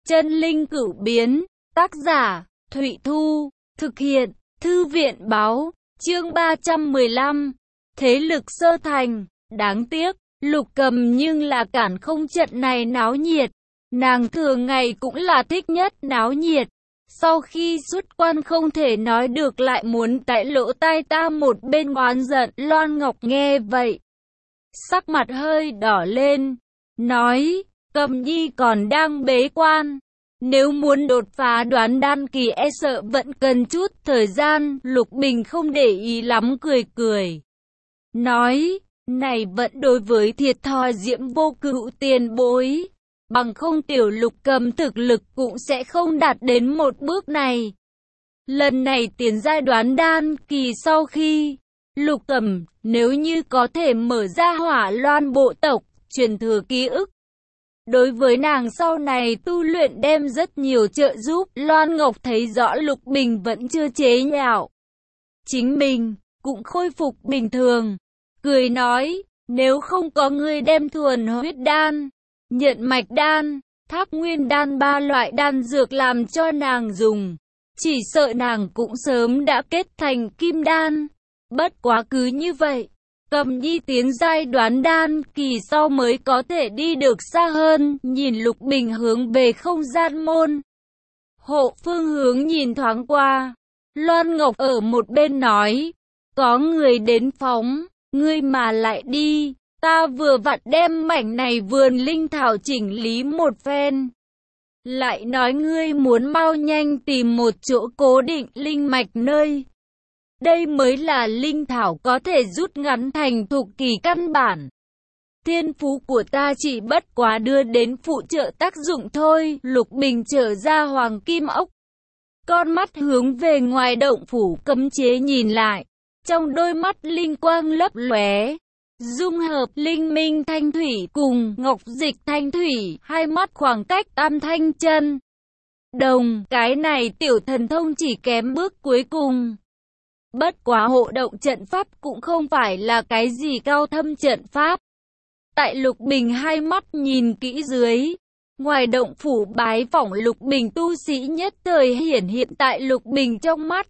Chân linh cửu biến, tác giả, Thụy Thu, thực hiện, Thư viện báo, chương 315, thế lực sơ thành, đáng tiếc, Lục Cầm nhưng là cản không trận này náo nhiệt, nàng thường ngày cũng là thích nhất náo nhiệt, sau khi xuất quan không thể nói được lại muốn tại lỗ tai ta một bên oán giận. Loan Ngọc nghe vậy, sắc mặt hơi đỏ lên, nói, Cầm Nhi còn đang bế quan, nếu muốn đột phá đoán đan kỳ e sợ vẫn cần chút thời gian. Lục Bình không để ý lắm, cười cười, nói, này vẫn đối với thiệt thòi Diễm Vô Cựu tiền bối, bằng không tiểu Lục Cầm thực lực cũng sẽ không đạt đến một bước này. Lần này tiến giai đoán đan kỳ sau khi Lục Cầm nếu như có thể mở ra Hỏa Loan bộ tộc, truyền thừa ký ức, đối với nàng sau này tu luyện đem rất nhiều trợ giúp. Loan Ngọc thấy rõ Lục Bình vẫn chưa chế nhạo chính mình, cũng khôi phục bình thường, cười nói, nếu không có người đem thuần huyết đan, nhận mạch đan, tháp nguyên đan ba loại đan dược làm cho nàng dùng, chỉ sợ nàng cũng sớm đã kết thành kim đan. Bất quá cứ như vậy, Cầm Nhi tiến giai đoán đan kỳ sau mới có thể đi được xa hơn. Nhìn Lục Bình hướng về không gian môn hộ phương hướng nhìn thoáng qua, Loan Ngọc ở một bên nói, có người đến phóng, ngươi mà lại đi, ta vừa vặn đem mảnh này vườn linh thảo chỉnh lý một phen. Lại nói ngươi muốn mau nhanh tìm một chỗ cố định linh mạch nơi đây mới là linh thảo có thể rút ngắn thành thục kỳ căn bản. Thiên phú của ta chỉ bất quá đưa đến phụ trợ tác dụng thôi. Lục Bình trở ra hoàng kim ốc, con mắt hướng về ngoài động phủ cấm chế nhìn lại, trong đôi mắt linh quang lấp lóe, dung hợp linh minh thanh thủy cùng ngọc dịch thanh thủy, hai mắt khoảng cách tam thanh chân đồng. Cái này tiểu thần thông chỉ kém bước cuối cùng. Bất quá hộ động trận pháp cũng không phải là cái gì cao thâm trận pháp. Tại Lục Bình hai mắt nhìn kỹ dưới, ngoài động phủ bái phỏng Lục Bình tu sĩ nhất thời hiển hiện tại Lục Bình trong mắt.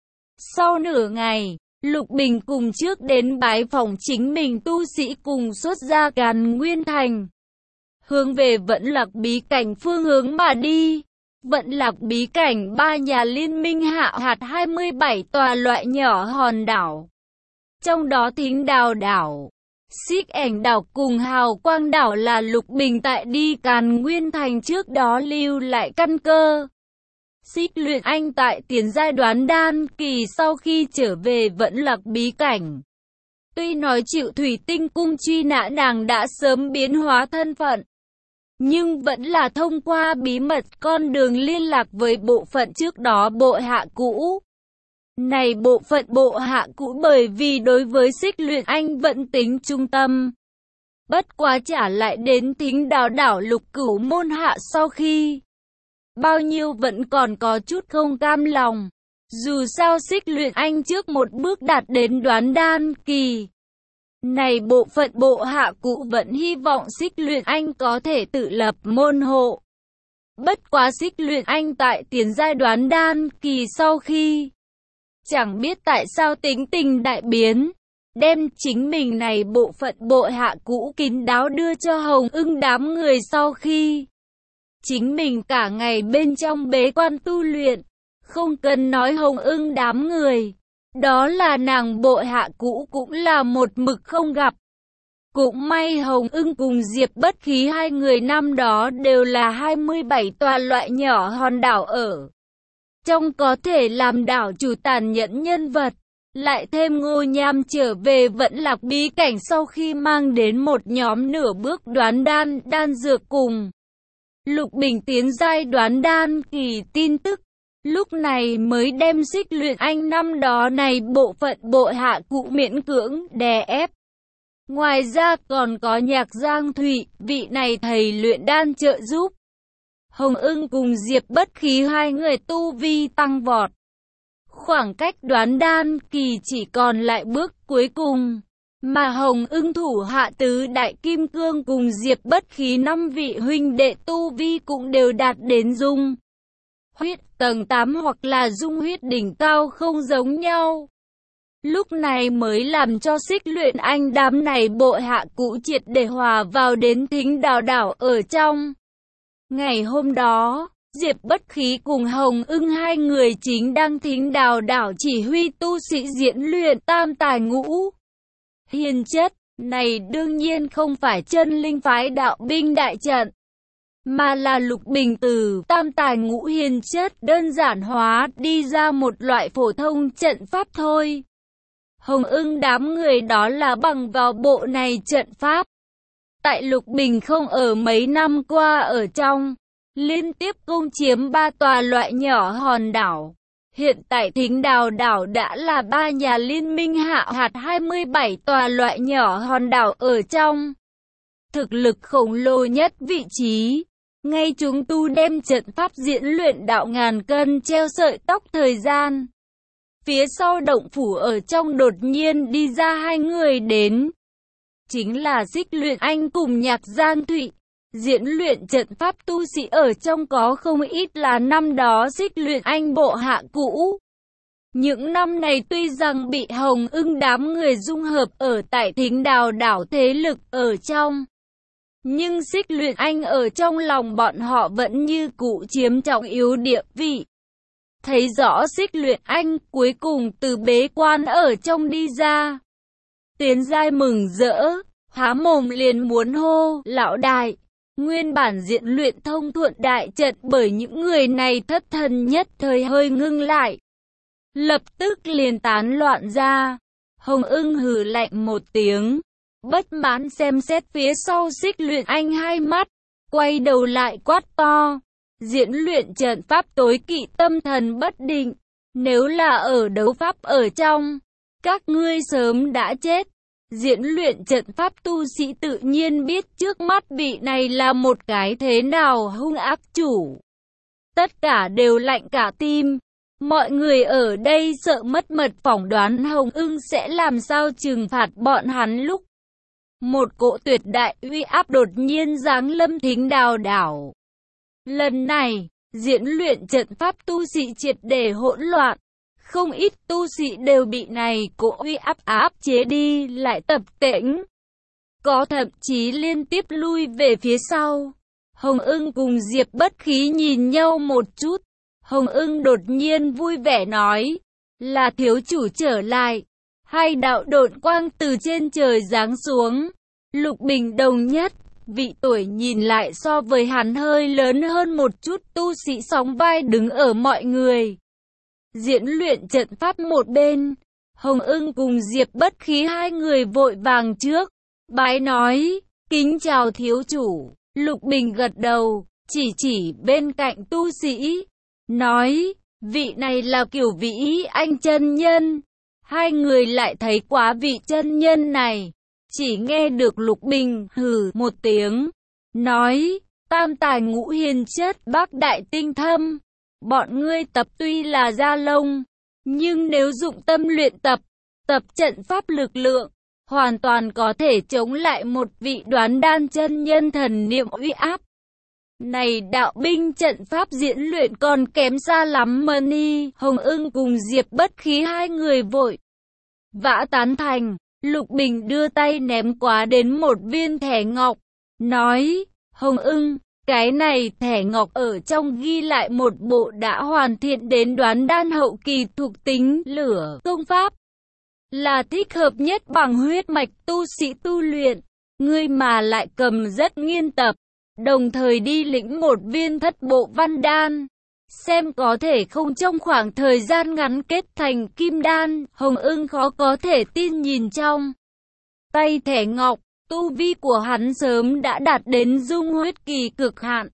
Sau nửa ngày, Lục Bình cùng trước đến bái phỏng chính mình tu sĩ cùng xuất ra Càn Nguyên Thành, hướng về Vẫn Lạc bí cảnh phương hướng mà đi. Vẫn Lạc bí cảnh ba nhà liên minh hạ hạt 27 tòa loại nhỏ hòn đảo, trong đó Thính Đào đảo, Xích Ảnh đảo cùng Hào Quang đảo là Lục Bình tại đi Càn Nguyên Thành trước đó lưu lại căn cơ. Xích Luyện Anh tại tiến giai đoán đan kỳ sau khi trở về Vẫn Lạc bí cảnh, tuy nói chịu Thủy Tinh cung truy nã, nàng đã sớm biến hóa thân phận, nhưng vẫn là thông qua bí mật con đường liên lạc với bộ phận trước đó bộ hạ cũ. Này bộ phận bộ hạ cũ bởi vì đối với Xích Luyện Anh vẫn tính trung tâm, bất quá trả lại đến Thính Đào đảo Lục Cửu môn hạ sau khi bao nhiêu vẫn còn có chút không cam lòng. Dù sao Xích Luyện Anh trước một bước đạt đến đoán đan kỳ, này bộ phận bộ hạ cũ vẫn hy vọng Xích Luyện Anh có thể tự lập môn hộ. Bất quá Xích Luyện Anh tại tiến giai đoán đan kỳ sau khi, chẳng biết tại sao tính tình đại biến, đem chính mình này bộ phận bộ hạ cũ kín đáo đưa cho Hồng Ưng đám người sau khi chính mình cả ngày bên trong bế quan tu luyện. Không cần nói Hồng Ưng đám người, đó là nàng bộ hạ cũ cũng là một mực không gặp. Cũng may Hồng Ưng cùng Diệp Bất Khí hai người năm đó đều là 27 tòa loại nhỏ hòn đảo ở trong có thể làm đảo chủ tàn nhẫn nhân vật. Lại thêm Ngô Nham trở về Vẫn Lạc bí cảnh sau khi mang đến một nhóm nửa bước đoán đan dược cùng Lục Bình tiến giai đoán đan kỳ tin tức, lúc này mới đem Xích Luyện Anh năm đó này bộ phận bộ hạ cũ miễn cưỡng đè ép. Ngoài ra còn có Nhạc Giang Thụy, vị này thầy luyện đan trợ giúp Hồng Ưng cùng Diệp Bất Khí hai người tu vi tăng vọt. Khoảng cách đoán đan kỳ chỉ còn lại bước cuối cùng. Mà Hồng Ưng thủ hạ tứ đại kim cương cùng Diệp Bất Khí 5 vị huynh đệ tu vi cũng đều đạt đến dung huyết tầng 8 hoặc là dung huyết đỉnh cao không giống nhau. Lúc này mới làm cho Xích Luyện Anh đám này bộ hạ cũ triệt để hòa vào đến Thính Đào đảo ở trong. Ngày hôm đó, Diệp Bất Khí cùng Hồng Ưng hai người chính đang Thính Đào đảo chỉ huy tu sĩ diễn luyện tam tài ngũ hiền chất. Này đương nhiên không phải chân linh phái đạo binh đại trận, mà là Lục Bình từ tam tài ngũ hiền chất đơn giản hóa đi ra một loại phổ thông trận pháp thôi. Hồng Ưng đám người đó là bằng vào bộ này trận pháp. Tại Lục Bình không ở mấy năm qua ở trong, liên tiếp công chiếm 3 tòa loại nhỏ hòn đảo. Hiện tại Thính Đào đảo đã là 3 nhà liên minh hạ hạt 27 tòa loại nhỏ hòn đảo ở trong. Thực lực khổng lồ nhất vị trí. Ngay chúng tu đem trận pháp diễn luyện đạo ngàn cân treo sợi tóc thời gian. Phía sau động phủ ở trong đột nhiên đi ra hai người đến. Chính là Xích Luyện Anh cùng Nhạc Giang Thụy. Diễn luyện trận pháp tu sĩ ở trong có không ít là năm đó Xích Luyện Anh bộ hạ cũ. Những năm này tuy rằng bị Hồng Ưng đám người dung hợp ở tại Thính Đào đảo thế lực ở trong, nhưng Xích Luyện Anh ở trong lòng bọn họ vẫn như cũ chiếm trọng yếu địa vị. Thấy rõ Xích Luyện Anh cuối cùng từ bế quan ở trong đi ra. Tiến giai mừng rỡ, há mồm liền muốn hô, lão đại. Nguyên bản diễn luyện thông thuận đại trận bởi những người này thất thần nhất thời hơi ngưng lại. Lập tức liền tán loạn ra. Hồng Ưng hừ lạnh một tiếng. Bất mãn xem xét phía sau Xích Luyện Anh hai mắt. Quay đầu lại quát to. Diễn luyện trận pháp tối kỵ tâm thần bất định. Nếu là ở đấu pháp ở trong, các ngươi sớm đã chết. Diễn luyện trận pháp tu sĩ tự nhiên biết trước mắt vị này là một cái thế nào hung ác chủ. Tất cả đều lạnh cả tim. Mọi người ở đây sợ mất mật phỏng đoán Hồng Ưng sẽ làm sao trừng phạt bọn hắn lúc một cỗ tuyệt đại uy áp đột nhiên giáng lâm Thính Đào đảo. Lần này, diễn luyện trận pháp tu sĩ triệt để hỗn loạn. Không ít tu sĩ đều bị này cỗ uy áp chế đi lại tập tễnh. Có thậm chí liên tiếp lui về phía sau. Hồng Ưng cùng Diệp Bất Khí nhìn nhau một chút. Hồng Ưng đột nhiên vui vẻ nói. Là thiếu chủ trở lại. Hai đạo độn quang từ trên trời giáng xuống. Lục Bình đồng nhất. Vị tuổi nhìn lại so với hắn hơi lớn hơn một chút tu sĩ sóng vai đứng ở mọi người. Diễn luyện trận pháp một bên, Hồng Ưng cùng Diệp Bất Khí hai người vội vàng trước, bái nói, kính chào thiếu chủ. Lục Bình gật đầu, chỉ bên cạnh tu sĩ, nói, vị này là Kiểu Vĩ Anh chân nhân. Hai người lại thấy quá vị chân nhân này, chỉ nghe được Lục Bình hừ một tiếng, nói, tam tài ngũ hiền chất bác đại tinh thâm. Bọn ngươi tập tuy là da lông, nhưng nếu dụng tâm luyện tập trận pháp lực lượng, hoàn toàn có thể chống lại một vị Đoán Đan chân nhân thần niệm uy áp. Này đạo binh trận pháp diễn luyện còn kém xa lắm mà ni. Hồng Ưng cùng Diệp Bất Khí hai người vội vã tán thành. Lục Bình đưa tay ném quá đến một viên thẻ ngọc, nói, Hồng Ưng, cái này thẻ ngọc ở trong ghi lại một bộ đã hoàn thiện đến Đoán Đan hậu kỳ thuộc tính lửa công pháp, là thích hợp nhất bằng huyết mạch tu sĩ tu luyện. Ngươi mà lại cầm rất nghiên tập, đồng thời đi lĩnh một viên thất bộ văn đan, xem có thể không trong khoảng thời gian ngắn kết thành kim đan. Hồng Ưng khó có thể tin nhìn trong tay thẻ ngọc. Tu vi của hắn sớm đã đạt đến dung huyết kỳ cực hạn.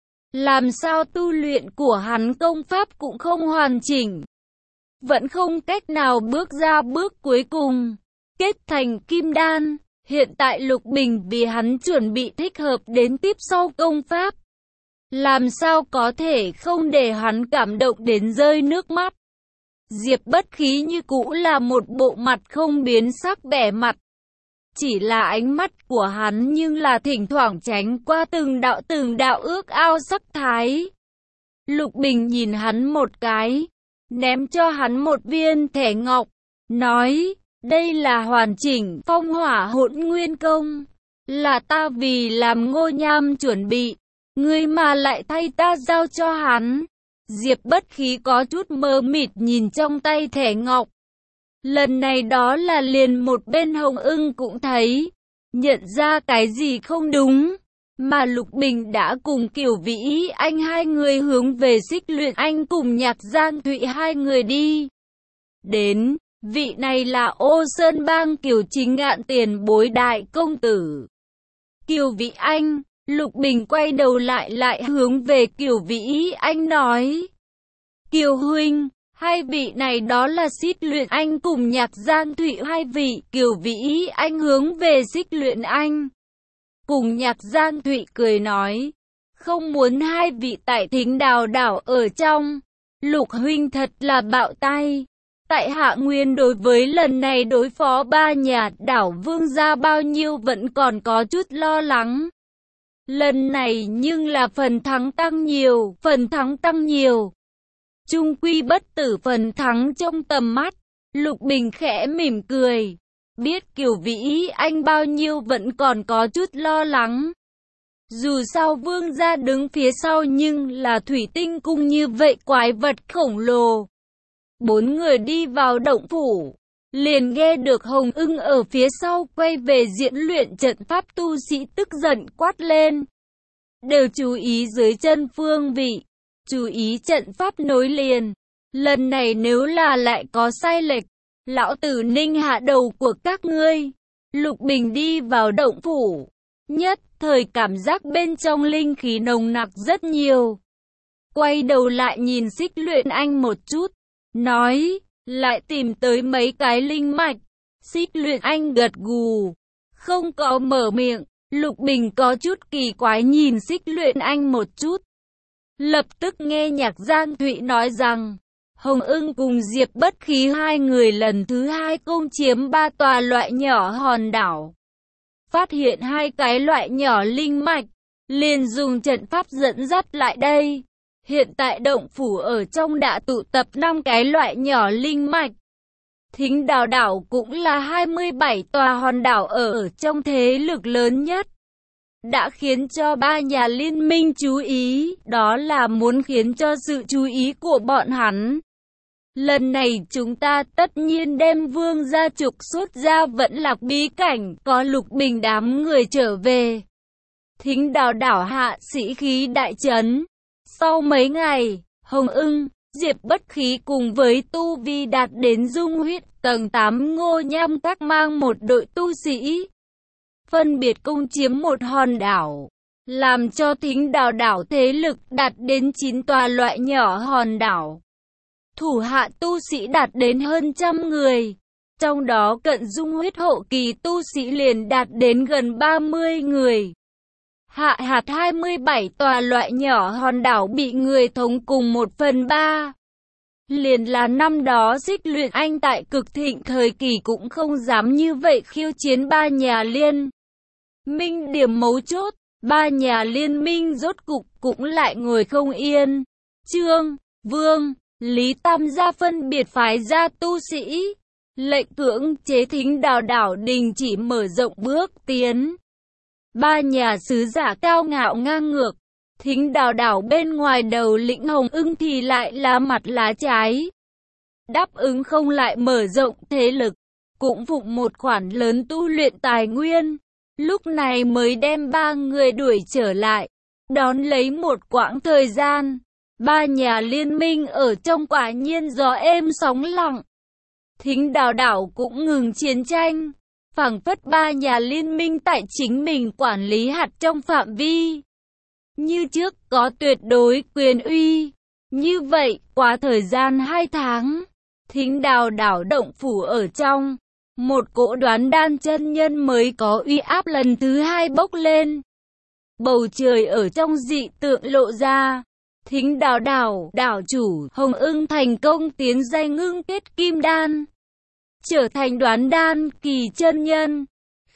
Làm sao tu luyện của hắn công pháp cũng không hoàn chỉnh. Vẫn không cách nào bước ra bước cuối cùng. Kết thành kim đan. Hiện tại Lục Bình vì hắn chuẩn bị thích hợp đến tiếp sau công pháp. Làm sao có thể không để hắn cảm động đến rơi nước mắt. Diệp Bất Khí như cũ là một bộ mặt không biến sắc vẻ mặt. chỉ là ánh mắt của hắn nhưng là thỉnh thoảng tránh qua từng đạo ước ao sắc thái. Lục Bình nhìn hắn một cái, ném cho hắn một viên thẻ ngọc, nói, đây là hoàn chỉnh phong hỏa hỗn nguyên công, là ta vì làm Ngô Nham chuẩn bị, ngươi mà lại thay ta giao cho hắn. Diệp Bất Khí có chút mờ mịt nhìn trong tay thẻ ngọc. Lần này đó là liền một bên Hồng Ưng cũng thấy, nhận ra cái gì không đúng, mà Lục Bình đã cùng Kiều Vĩ Anh hai người hướng về Xích Luyện Anh cùng Nhạc Giang Thụy hai người đi. Đến, vị này là Ô Sơn Bang Kiều Chính Ngạn tiền bối đại công tử. Kiều Vĩ Anh, Lục Bình quay đầu lại hướng về Kiều Vĩ Anh nói. Kiều huynh, hai vị này đó là Xích Luyện Anh cùng Nhạc Giang Thụy hai vị. Kiều Vĩ Anh hướng về Xích Luyện Anh cùng Nhạc Giang Thụy cười nói, không muốn hai vị tại Thính Đào đảo ở trong. Lục huynh thật là bạo tay. Tại hạ nguyên đối với lần này đối phó ba nhà đảo vương gia bao nhiêu vẫn còn có chút lo lắng. Lần này nhưng là phần thắng tăng nhiều. Trung quy bất tử, phần thắng trong tầm mắt. Lục Bình khẽ mỉm cười. Biết Kiều Vĩ Anh bao nhiêu vẫn còn có chút lo lắng. Dù sao vương gia đứng phía sau nhưng là thủy tinh cung như vậy quái vật khổng lồ. Bốn người đi vào động phủ, liền nghe được Hồng Ưng ở phía sau quay về diễn luyện trận pháp, tu sĩ tức giận quát lên. Đều chú ý dưới chân phương vị, chú ý trận pháp nối liền. Lần này nếu là lại có sai lệch, lão tử ninh hạ đầu của các ngươi. Lục Bình đi vào động phủ, nhất thời cảm giác bên trong linh khí nồng nặc rất nhiều. Quay đầu lại nhìn Xích Luyện Anh một chút, nói, lại tìm tới mấy cái linh mạch. Xích Luyện Anh gật gù, không có mở miệng. Lục Bình có chút kỳ quái nhìn Xích Luyện Anh một chút. Lập tức nghe Nhạc Giang Thụy nói rằng, Hồng Ưng cùng Diệp Bất Khí hai người lần thứ hai công chiếm 3 tòa loại nhỏ hòn đảo. Phát hiện hai cái loại nhỏ linh mạch, liền dùng trận pháp dẫn dắt lại đây. Hiện tại động phủ ở trong đã tụ tập 5 cái loại nhỏ linh mạch. Thính Đào đảo cũng là 27 tòa hòn đảo ở trong thế lực lớn nhất. Đã khiến cho ba nhà liên minh chú ý, đó là muốn khiến cho sự chú ý của bọn hắn. Lần này chúng ta tất nhiên đem vương gia trục xuất ra Vẫn Lạc bí cảnh, có Lục Bình đám người trở về. Thính Đào đảo hạ sĩ khí đại trấn. Sau mấy ngày, Hồng Ưng, Diệp Bất Khí cùng với tu vi đạt đến dung huyết tầng 8 Ngô Nham các mang một đội tu sĩ, phân biệt công chiếm một hòn đảo, làm cho Thính Đào đảo thế lực đạt đến 9 tòa loại nhỏ hòn đảo. Thủ hạ tu sĩ đạt đến hơn 100 người, trong đó cận dung huyết hậu kỳ tu sĩ liền đạt đến gần 30 người. Hạ hạt 27 tòa loại nhỏ hòn đảo bị người thống cùng 1/3. Liền là năm đó Xích Luyện Anh tại cực thịnh thời kỳ cũng không dám như vậy khiêu chiến ba nhà liên minh. Điểm mấu chốt, ba nhà liên minh rốt cục cũng lại ngồi không yên. Trương, Vương, Lý tam gia phân biệt phái ra tu sĩ, lệnh cưỡng chế Thính Đào đảo đình chỉ mở rộng bước tiến. Ba nhà sứ giả cao ngạo ngang ngược, Thính Đào đảo bên ngoài đầu lĩnh Hồng Ưng thì lại là mặt lá trái. Đáp ứng không lại mở rộng thế lực, cũng phụng một khoản lớn tu luyện tài nguyên. Lúc này mới đem ba người đuổi trở lại, đón lấy một quãng thời gian. Ba nhà liên minh ở trong quả nhiên gió êm sóng lặng. Thính Đào đảo cũng ngừng chiến tranh, phảng phất ba nhà liên minh tại chính mình quản lý hạt trong phạm vi. Như trước có tuyệt đối quyền uy. Như vậy, qua thời gian 2 tháng, Thính Đào đảo động phủ ở trong, một cỗ Đoán Đan chân nhân mới có uy áp lần thứ hai bốc lên. Bầu trời ở trong dị tượng lộ ra. Thính Đào đảo, đảo chủ Hồng Ưng thành công tiến giai ngưng kết kim đan, trở thành Đoán Đan kỳ chân nhân.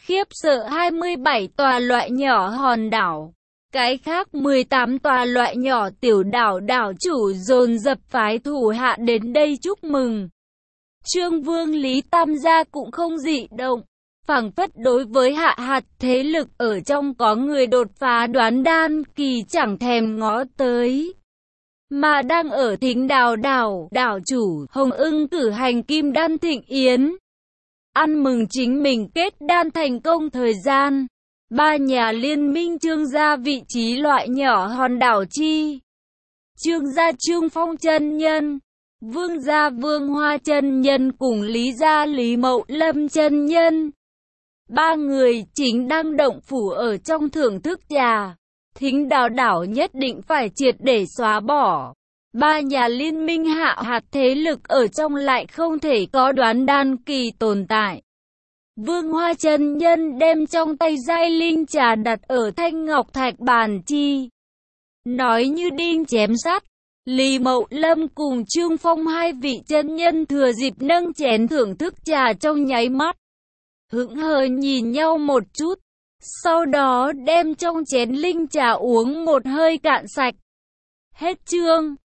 khiếp sợ 27 tòa loại nhỏ hòn đảo. Cái khác 18 tòa loại nhỏ tiểu đảo đảo chủ dồn dập phái thủ hạ đến đây chúc mừng. Trương Vương Lý Tam gia cũng không dị động, phảng phất đối với hạ hạt thế lực ở trong có người đột phá đoán đan kỳ chẳng thèm ngó tới. Mà đang ở Thính Đào đảo, đảo chủ Hồng Ưng cử hành kim đan thịnh yến. Ăn mừng chính mình kết đan thành công thời gian. Ba nhà liên minh Trương gia vị trí loại nhỏ hòn đảo chi. Trương gia Trương Phong chân nhân, Vương gia Vương Hoa chân nhân cùng Lý gia Lý Mậu Lâm chân nhân. Ba người chính đang động phủ ở trong thưởng thức trà. Thính Đào đảo nhất định phải triệt để xóa bỏ. Ba nhà liên minh hạ hạt thế lực ở trong lại không thể có đoán đan kỳ tồn tại. Vương Hoa chân nhân đem trong tay giai linh trà đặt ở thanh ngọc thạch bàn chi. Nói như đinh chém sắt. Lý Mậu Lâm cùng Trương Phong hai vị chân nhân thừa dịp nâng chén thưởng thức trà trong nháy mắt. Hững hờ nhìn nhau một chút. Sau đó đem trong chén linh trà uống một hơi cạn sạch. Hết chương.